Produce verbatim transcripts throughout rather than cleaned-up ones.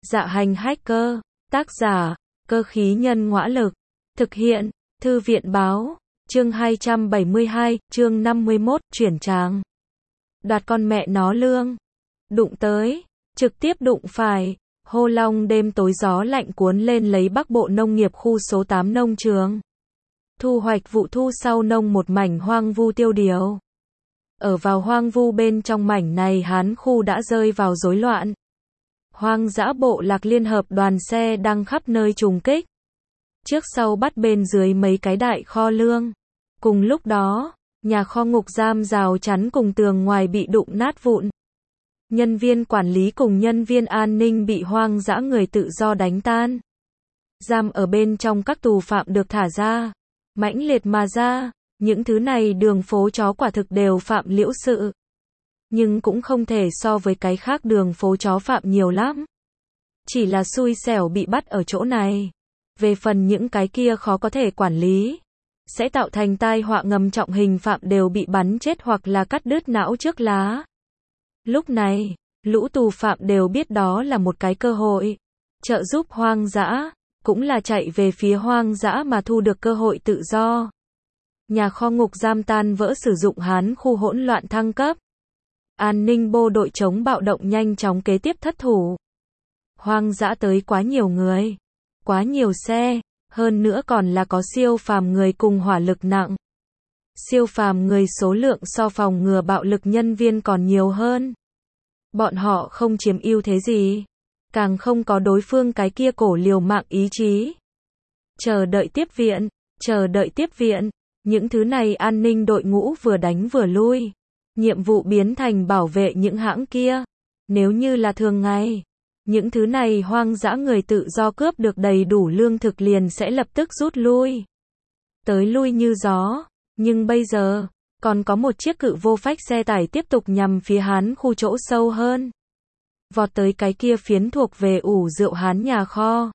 Dạ hành hacker, tác giả, cơ khí nhân ngõa lực, thực hiện, thư viện báo, chương hai trăm bảy mươi hai, chương năm mươi mốt, chuyển tràng. Đoạt con mẹ nó lương. Đụng tới, trực tiếp đụng phải, hô long đêm tối gió lạnh cuốn lên lấy Bắc Bộ Nông nghiệp khu số tám nông trường. Thu hoạch vụ thu sau nông một mảnh hoang vu tiêu điều. Ở vào hoang vu bên trong mảnh này Hán khu đã rơi vào rối loạn. Hoang dã bộ lạc liên hợp đoàn xe đang khắp nơi trùng kích. Trước sau bắt bên dưới mấy cái đại kho lương. Cùng lúc đó, nhà kho ngục giam rào chắn cùng tường ngoài bị đụng nát vụn. Nhân viên quản lý cùng nhân viên an ninh bị hoang dã người tự do đánh tan. Giam ở bên trong các tù phạm được thả ra. Mãnh liệt mà ra, những thứ này đường phố chó quả thực đều phạm liễu sự. Nhưng cũng không thể so với cái khác đường phố chó phạm nhiều lắm. Chỉ là xui xẻo bị bắt ở chỗ này. Về phần những cái kia khó có thể quản lý, sẽ tạo thành tai họa ngầm trọng hình phạm đều bị bắn chết hoặc là cắt đứt não trước lá. Lúc này, lũ tù phạm đều biết đó là một cái cơ hội. Trợ giúp hoang dã, cũng là chạy về phía hoang dã mà thu được cơ hội tự do. Nhà kho ngục giam tan vỡ sử dụng Hán khu hỗn loạn thăng cấp. An ninh bộ đội chống bạo động nhanh chóng kế tiếp thất thủ. Hoang dã tới quá nhiều người, quá nhiều xe, hơn nữa còn là có siêu phàm người cùng hỏa lực nặng. Siêu phàm người số lượng so phòng ngừa bạo lực nhân viên còn nhiều hơn. Bọn họ không chiếm ưu thế gì, càng không có đối phương cái kia cổ liều mạng ý chí. Chờ đợi tiếp viện, chờ đợi tiếp viện, những thứ này an ninh đội ngũ vừa đánh vừa lui. Nhiệm vụ biến thành bảo vệ những hãng kia. Nếu như là thường ngày, những thứ này hoang dã người tự do cướp được đầy đủ lương thực liền sẽ lập tức rút lui. Tới lui như gió, nhưng bây giờ, còn có một chiếc cự vô phách xe tải tiếp tục nhằm phía Hán khu chỗ sâu hơn. Vọt tới cái kia phiến thuộc về ủ rượu Hán nhà kho.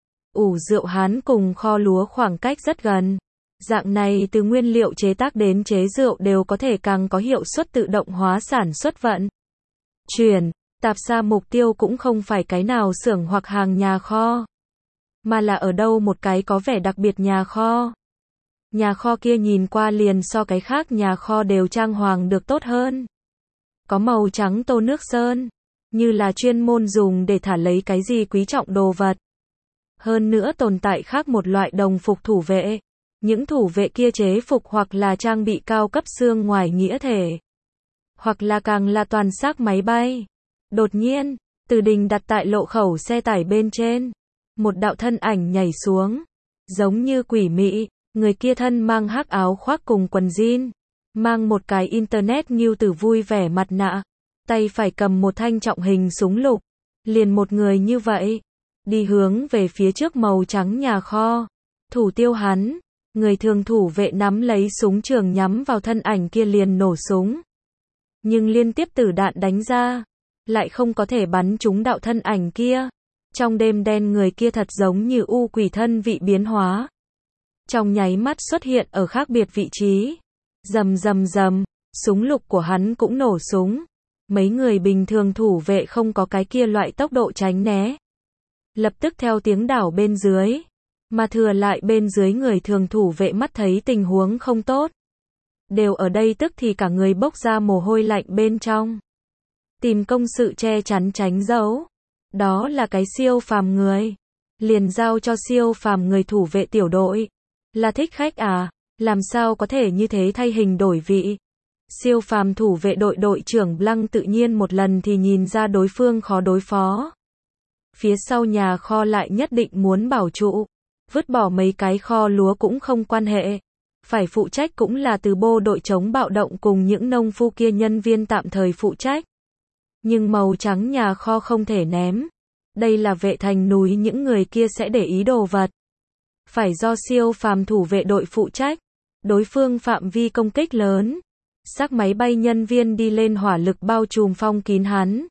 Ủ rượu Hán cùng kho lúa khoảng cách rất gần. Dạng này từ nguyên liệu chế tác đến chế rượu đều có thể càng có hiệu suất tự động hóa sản xuất vận. Chuyển, tạp xa mục tiêu cũng không phải cái nào xưởng hoặc hàng nhà kho, mà là ở đâu một cái có vẻ đặc biệt nhà kho. Nhà kho kia nhìn qua liền so cái khác nhà kho đều trang hoàng được tốt hơn. Có màu trắng tô nước sơn, như là chuyên môn dùng để thả lấy cái gì quý trọng đồ vật. Hơn nữa tồn tại khác một loại đồng phục thủ vệ. Những thủ vệ kia chế phục hoặc là trang bị cao cấp xương ngoài nghĩa thể, hoặc là càng là toàn xác máy bay. Đột nhiên, từ đình đặt tại lộ khẩu xe tải bên trên, một đạo thân ảnh nhảy xuống, giống như quỷ mị, người kia thân mang hắc áo khoác cùng quần jean, mang một cái internet nghiêu tử vui vẻ mặt nạ, tay phải cầm một thanh trọng hình súng lục, liền một người như vậy, đi hướng về phía trước màu trắng nhà kho, thủ tiêu hắn. Người thường thủ vệ nắm lấy súng trường nhắm vào thân ảnh kia liền nổ súng. Nhưng liên tiếp tử đạn đánh ra, lại không có thể bắn trúng đạo thân ảnh kia. Trong đêm đen người kia thật giống như u quỷ thân vị biến hóa. Trong nháy mắt xuất hiện ở khác biệt vị trí. Rầm rầm rầm, súng lục của hắn cũng nổ súng. Mấy người bình thường thủ vệ không có cái kia loại tốc độ tránh né. Lập tức theo tiếng đảo bên dưới. Mà thừa lại bên dưới người thường thủ vệ mắt thấy tình huống không tốt. Đều ở đây tức thì cả người bốc ra mồ hôi lạnh bên trong. Tìm công sự che chắn tránh giấu. Đó là cái siêu phàm người. Liền giao cho siêu phàm người thủ vệ tiểu đội. Là thích khách à? Làm sao có thể như thế thay hình đổi vị? Siêu phàm thủ vệ đội đội trưởng Blanc tự nhiên một lần thì nhìn ra đối phương khó đối phó. Phía sau nhà kho lại nhất định muốn bảo trụ. Vứt bỏ mấy cái kho lúa cũng không quan hệ. Phải phụ trách cũng là từ bộ đội chống bạo động cùng những nông phu kia nhân viên tạm thời phụ trách. Nhưng màu trắng nhà kho không thể ném. Đây là vệ thành núi những người kia sẽ để ý đồ vật. Phải do siêu phàm thủ vệ đội phụ trách. Đối phương phạm vi công kích lớn. Xác máy bay nhân viên đi lên hỏa lực bao trùm phong kín hắn.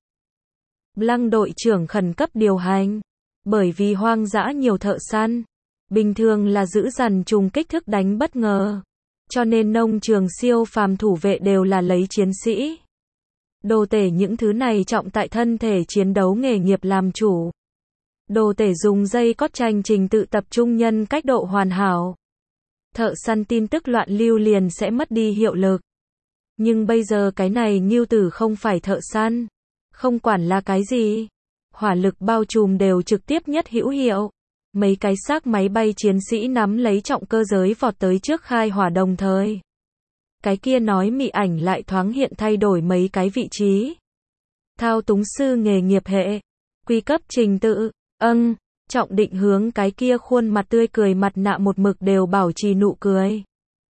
Blanc đội trưởng khẩn cấp điều hành. Bởi vì hoang dã nhiều thợ săn. Bình thường là giữ dằn trùng kích thức đánh bất ngờ. Cho nên nông trường siêu phàm thủ vệ đều là lấy chiến sĩ. Đồ tể những thứ này trọng tại thân thể chiến đấu nghề nghiệp làm chủ. Đồ tể dùng dây cót tranh trình tự tập trung nhân cách độ hoàn hảo. Thợ săn tin tức loạn lưu liền sẽ mất đi hiệu lực. Nhưng bây giờ cái này Ngưu Tử không phải thợ săn. Không quản là cái gì. Hỏa lực bao trùm đều trực tiếp nhất hữu hiệu. Mấy cái xác máy bay chiến sĩ nắm lấy trọng cơ giới vọt tới trước khai hỏa đồng thời. Cái kia nói mị ảnh lại thoáng hiện thay đổi mấy cái vị trí. Thao túng sư nghề nghiệp hệ. Quy cấp trình tự. Âng. Trọng định hướng cái kia khuôn mặt tươi cười mặt nạ một mực đều bảo trì nụ cười.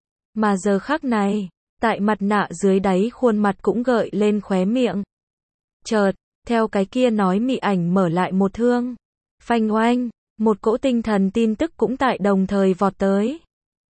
Mà giờ khắc này, tại mặt nạ dưới đáy khuôn mặt cũng gợi lên khóe miệng. Chợt, theo cái kia nói mị ảnh mở lại một thương. Phanh oanh, một cỗ tinh thần tin tức cũng tại đồng thời vọt tới.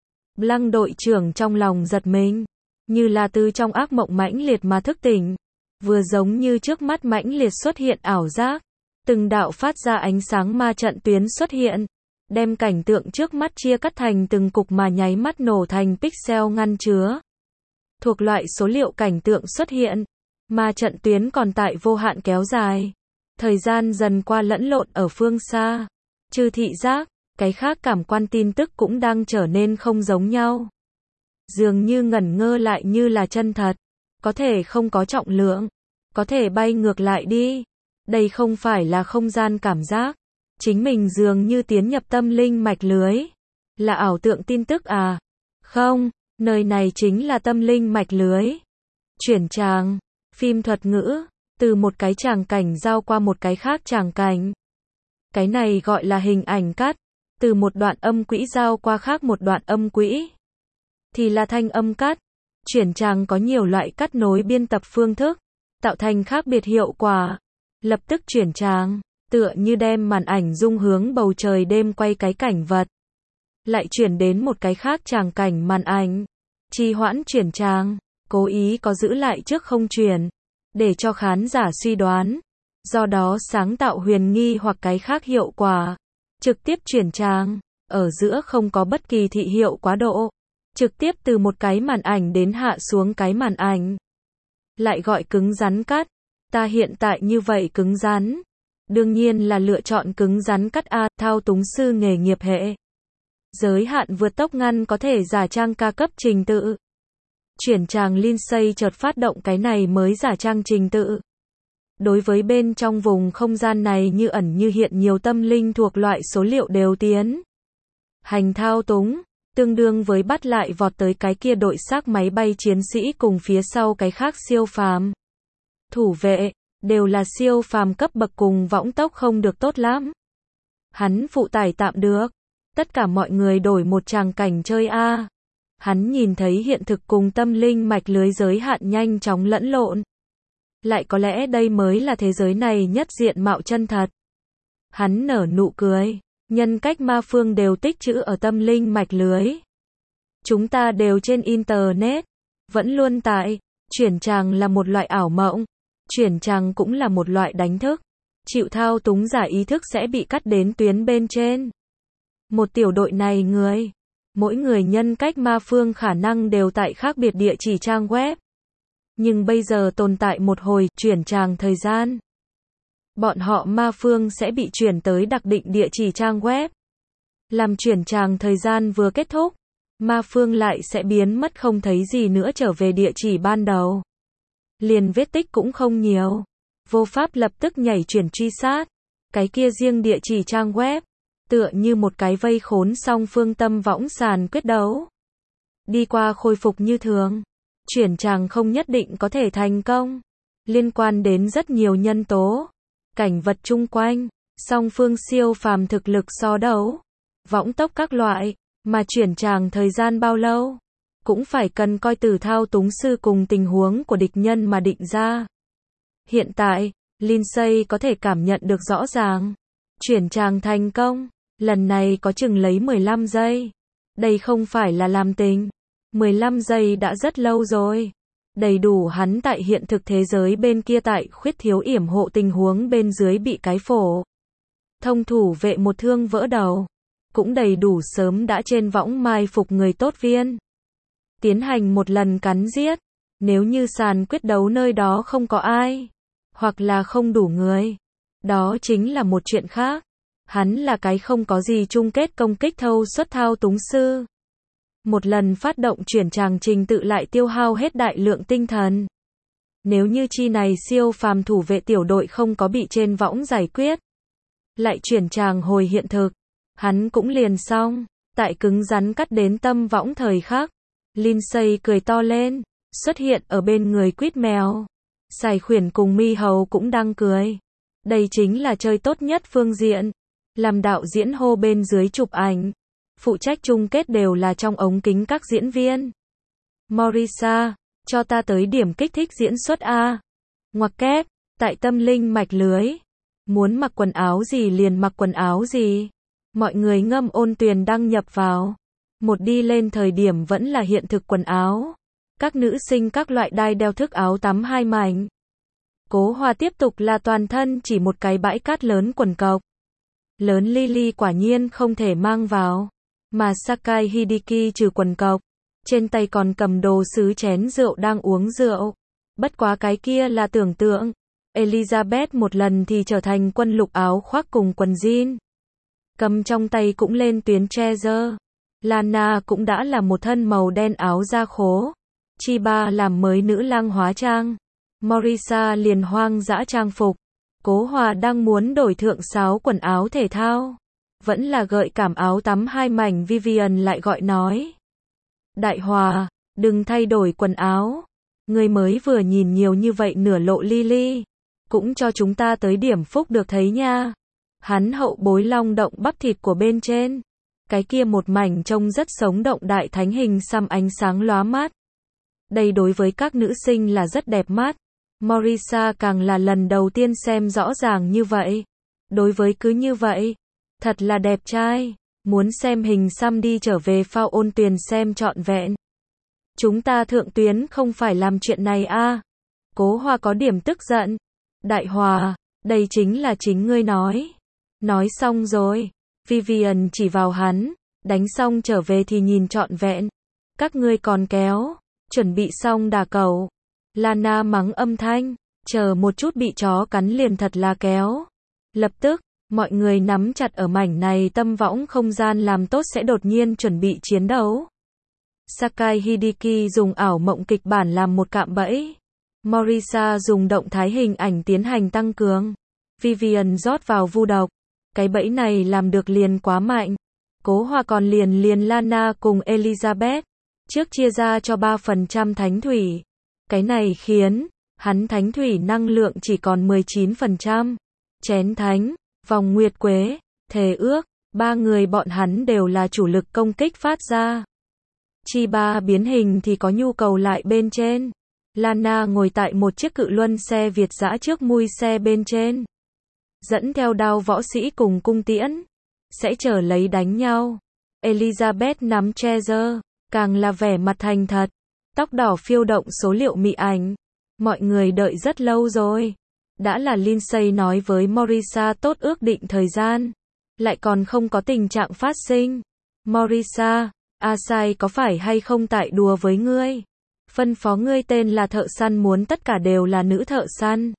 Lăng đội trưởng trong lòng giật mình, như là từ trong ác mộng mãnh liệt mà thức tỉnh, vừa giống như trước mắt mãnh liệt xuất hiện ảo giác, từng đạo phát ra ánh sáng ma trận tuyến xuất hiện, đem cảnh tượng trước mắt chia cắt thành từng cục mà nháy mắt nổ thành pixel ngăn chứa. Thuộc loại số liệu cảnh tượng xuất hiện, ma trận tuyến còn tại vô hạn kéo dài, thời gian dần qua lẫn lộn ở phương xa, trừ thị giác, cái khác cảm quan tin tức cũng đang trở nên không giống nhau. Dường như ngẩn ngơ lại như là chân thật, có thể không có trọng lượng, có thể bay ngược lại đi. Đây không phải là không gian cảm giác, chính mình dường như tiến nhập tâm linh mạch lưới. Là ảo tượng tin tức à? Không, nơi này chính là tâm linh mạch lưới. Chuyển tràng, phim thuật ngữ, từ một cái tràng cảnh giao qua một cái khác tràng cảnh. Cái này gọi là hình ảnh cắt, từ một đoạn âm quỹ giao qua khác một đoạn âm quỹ. Thì là thanh âm cắt. Chuyển tràng có nhiều loại cắt nối biên tập phương thức, tạo thành khác biệt hiệu quả. Lập tức chuyển tràng, tựa như đem màn ảnh dung hướng bầu trời đêm quay cái cảnh vật. Lại chuyển đến một cái khác tràng cảnh màn ảnh. Trì hoãn chuyển tràng, cố ý có giữ lại trước không chuyển, để cho khán giả suy đoán. Do đó sáng tạo huyền nghi hoặc cái khác hiệu quả. Trực tiếp chuyển tràng, ở giữa không có bất kỳ thị hiệu quá độ. Trực tiếp từ một cái màn ảnh đến hạ xuống cái màn ảnh. Lại gọi cứng rắn cắt. Ta hiện tại như vậy cứng rắn. Đương nhiên là lựa chọn cứng rắn cắt A, thao túng sư nghề nghiệp hệ. Giới hạn vượt tốc ngăn có thể giả trang ca cấp trình tự. Chuyển tràng Lindsay chợt phát động cái này mới giả trang trình tự. Đối với bên trong vùng không gian này như ẩn như hiện nhiều tâm linh thuộc loại số liệu đều tiến hành thao túng, tương đương với bắt lại vọt tới cái kia đội xác máy bay chiến sĩ cùng phía sau cái khác siêu phàm. Thủ vệ, đều là siêu phàm cấp bậc cùng võng tốc không được tốt lắm. Hắn phụ tải tạm được. Tất cả mọi người đổi một tràng cảnh chơi a. Hắn nhìn thấy hiện thực cùng tâm linh mạch lưới giới hạn nhanh chóng lẫn lộn. Lại có lẽ đây mới là thế giới này nhất diện mạo chân thật. Hắn nở nụ cười. Nhân cách ma phương đều tích trữ ở tâm linh mạch lưới. Chúng ta đều trên internet. Vẫn luôn tại. Chuyển tràng là một loại ảo mộng. Chuyển tràng cũng là một loại đánh thức. Chịu thao túng giả ý thức sẽ bị cắt đến tuyến bên trên. Một tiểu đội này người. Mỗi người nhân cách ma phương khả năng đều tại khác biệt địa chỉ trang web. Nhưng bây giờ tồn tại một hồi chuyển tràng thời gian. Bọn họ ma phương sẽ bị chuyển tới đặc định địa chỉ trang web. Làm chuyển tràng thời gian vừa kết thúc, ma phương lại sẽ biến mất không thấy gì nữa trở về địa chỉ ban đầu. Liền vết tích cũng không nhiều. Vô pháp lập tức nhảy chuyển truy sát. Cái kia riêng địa chỉ trang web. Tựa như một cái vây khốn song phương tâm võng sàn quyết đấu. Đi qua khôi phục như thường. Chuyển tràng không nhất định có thể thành công. Liên quan đến rất nhiều nhân tố. Cảnh vật chung quanh. Song phương siêu phàm thực lực so đấu. Võng tốc các loại. Mà chuyển tràng thời gian bao lâu. Cũng phải cần coi từ thao túng sư cùng tình huống của địch nhân mà định ra. Hiện tại, Lindsay có thể cảm nhận được rõ ràng. Chuyển tràng thành công. Lần này có chừng lấy mười lăm giây. Đây không phải là làm tình. mười lăm giây đã rất lâu rồi. Đầy đủ hắn tại hiện thực thế giới bên kia tại khuyết thiếu yểm hộ tình huống bên dưới bị cái phổ. Thông thủ vệ một thương vỡ đầu. Cũng đầy đủ sớm đã trên võng mai phục người tốt viên. Tiến hành một lần cắn giết. Nếu như sàn quyết đấu nơi đó không có ai. Hoặc là không đủ người. Đó chính là một chuyện khác. Hắn là cái không có gì chung kết công kích thâu suất thao túng sư. Một lần phát động chuyển tràng trình tự lại tiêu hao hết đại lượng tinh thần. Nếu như chi này siêu phàm thủ vệ tiểu đội không có bị trên võng giải quyết, lại chuyển tràng hồi hiện thực, hắn cũng liền xong. Tại cứng rắn cắt đến tâm võng thời khắc, Lindsay cười to lên, xuất hiện ở bên người Quýt mèo. Sài Khuyển cùng Mi Hầu cũng đang cười. Đây chính là chơi tốt nhất phương diện. Làm đạo diễn hô bên dưới chụp ảnh. Phụ trách chung kết đều là trong ống kính các diễn viên. Morisa, cho ta tới điểm kích thích diễn xuất A. Ngoặc kép, tại tâm linh mạch lưới. Muốn mặc quần áo gì liền mặc quần áo gì. Mọi người ngâm ôn tuyền đăng nhập vào. Một đi lên thời điểm vẫn là hiện thực quần áo. Các nữ sinh các loại đai đeo thức áo tắm hai mảnh. Cố Hòa tiếp tục là toàn thân chỉ một cái bãi cát lớn quần cộc. Lớn Lily quả nhiên không thể mang vào. Mà Sakai Hideki trừ quần cộc. Trên tay còn cầm đồ sứ chén rượu đang uống rượu. Bất quá cái kia là tưởng tượng. Elizabeth một lần thì trở thành quân lục áo khoác cùng quần jean. Cầm trong tay cũng lên tuyến treasure. Lana cũng đã là một thân màu đen áo da khố. Chiba làm mới nữ lang hóa trang. Morisa liền hoang dã trang phục. Cố Hòa đang muốn đổi thượng sáo quần áo thể thao. Vẫn là gợi cảm áo tắm hai mảnh. Vivian lại gọi nói. Đại Hòa, đừng thay đổi quần áo. Người mới vừa nhìn nhiều như vậy nửa lộ Lily. Cũng cho chúng ta tới điểm phúc được thấy nha. Hắn hậu bối long động bắp thịt của bên trên. Cái kia một mảnh trông rất sống động đại thánh hình xăm ánh sáng lóa mắt. Đây đối với các nữ sinh là rất đẹp mắt. Morisa càng là lần đầu tiên xem rõ ràng như vậy. Đối với cứ như vậy, thật là đẹp trai. Muốn xem hình xăm đi trở về phao ôn tuyền xem trọn vẹn. Chúng ta thượng tuyến không phải làm chuyện này a. Cố Hòa có điểm tức giận. Đại Hòa, đây chính là chính ngươi nói. Nói xong rồi. Vivian chỉ vào hắn. Đánh xong trở về thì nhìn trọn vẹn. Các ngươi còn kéo. Chuẩn bị xong đà cầu. Lana mắng âm thanh. Chờ một chút bị chó cắn liền thật là kéo. Lập tức, mọi người nắm chặt ở mảnh này tâm võng không gian làm tốt sẽ đột nhiên chuẩn bị chiến đấu. Sakai Hideki dùng ảo mộng kịch bản làm một cạm bẫy. Morisa dùng động thái hình ảnh tiến hành tăng cường. Vivian rót vào vu độc. Cái bẫy này làm được liền quá mạnh. Cố Hòa còn liền liền Lana cùng Elizabeth. Trước chia ra cho ba phần trăm thánh thủy. Cái này khiến hắn thánh thủy năng lượng chỉ còn mười chín phần trăm. Chén thánh, vòng nguyệt quế, thề ước, ba người bọn hắn đều là chủ lực công kích phát ra. Chiba biến hình thì có nhu cầu lại bên trên. Lana ngồi tại một chiếc cự luân xe Việt dã trước mui xe bên trên. Dẫn theo đao võ sĩ cùng cung tiễn. Sẽ chờ lấy đánh nhau. Elizabeth nắm treasure. Càng là vẻ mặt thành thật. Tóc đỏ phiêu động số liệu mị ảnh. Mọi người đợi rất lâu rồi. Đã là Lindsay nói với Morisa tốt ước định thời gian. Lại còn không có tình trạng phát sinh. Morisa, Asai có phải hay không tại đùa với ngươi? Phân phó ngươi tên là thợ săn muốn tất cả đều là nữ thợ săn.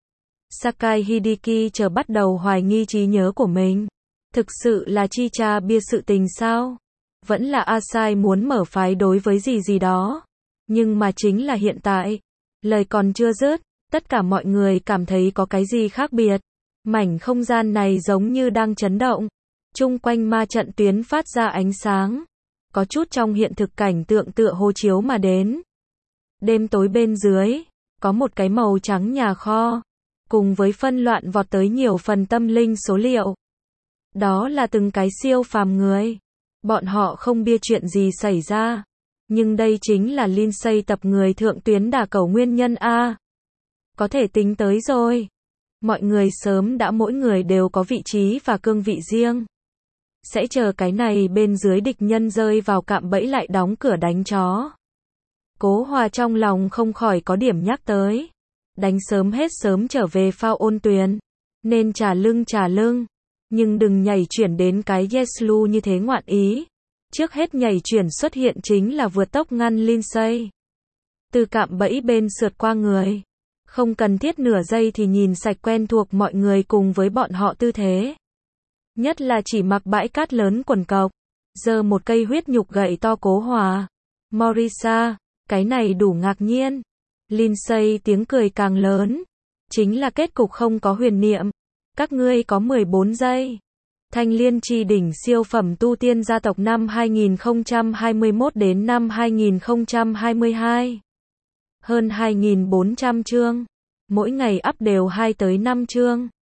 Sakai Hideki chờ bắt đầu hoài nghi trí nhớ của mình. Thực sự là chi cha bia sự tình sao? Vẫn là Asai muốn mở phái đối với gì gì đó. Nhưng mà chính là hiện tại. Lời còn chưa dứt, tất cả mọi người cảm thấy có cái gì khác biệt. Mảnh không gian này giống như đang chấn động. Chung quanh ma trận tuyến phát ra ánh sáng. Có chút trong hiện thực cảnh tượng tựa hồ chiếu mà đến. Đêm tối bên dưới, có một cái màu trắng nhà kho. Cùng với phân loạn vọt tới nhiều phần tâm linh số liệu. Đó là từng cái siêu phàm người. Bọn họ không biết chuyện gì xảy ra. Nhưng đây chính là Lindsay tập người thượng tuyến đả cầu nguyên nhân A. Có thể tính tới rồi. Mọi người sớm đã mỗi người đều có vị trí và cương vị riêng. Sẽ chờ cái này bên dưới địch nhân rơi vào cạm bẫy lại đóng cửa đánh chó. Cố Hòa trong lòng không khỏi có điểm nhắc tới. Đánh sớm hết sớm trở về phao ôn tuyền. Nên trả lưng trả lưng. Nhưng đừng nhảy chuyển đến cái Yeslu như thế ngoạn ý. Trước hết nhảy chuyển xuất hiện chính là vượt tốc ngăn Lindsay. Từ cạm bẫy bên sượt qua người. Không cần thiết nửa giây thì nhìn sạch quen thuộc mọi người cùng với bọn họ tư thế. Nhất là chỉ mặc bãi cát lớn quần cộc. Giơ một cây huyết nhục gậy to cố hòa. Morisa, cái này đủ ngạc nhiên. Lindsay tiếng cười càng lớn. Chính là kết cục không có huyền niệm. Các ngươi có mười bốn giây. Thanh Liên Chi đỉnh siêu phẩm tu tiên gia tộc năm hai nghìn không trăm hai mươi mốt đến năm hai nghìn không trăm hai mươi hai. Hơn hai nghìn bốn trăm chương. Mỗi ngày up đều hai tới năm chương.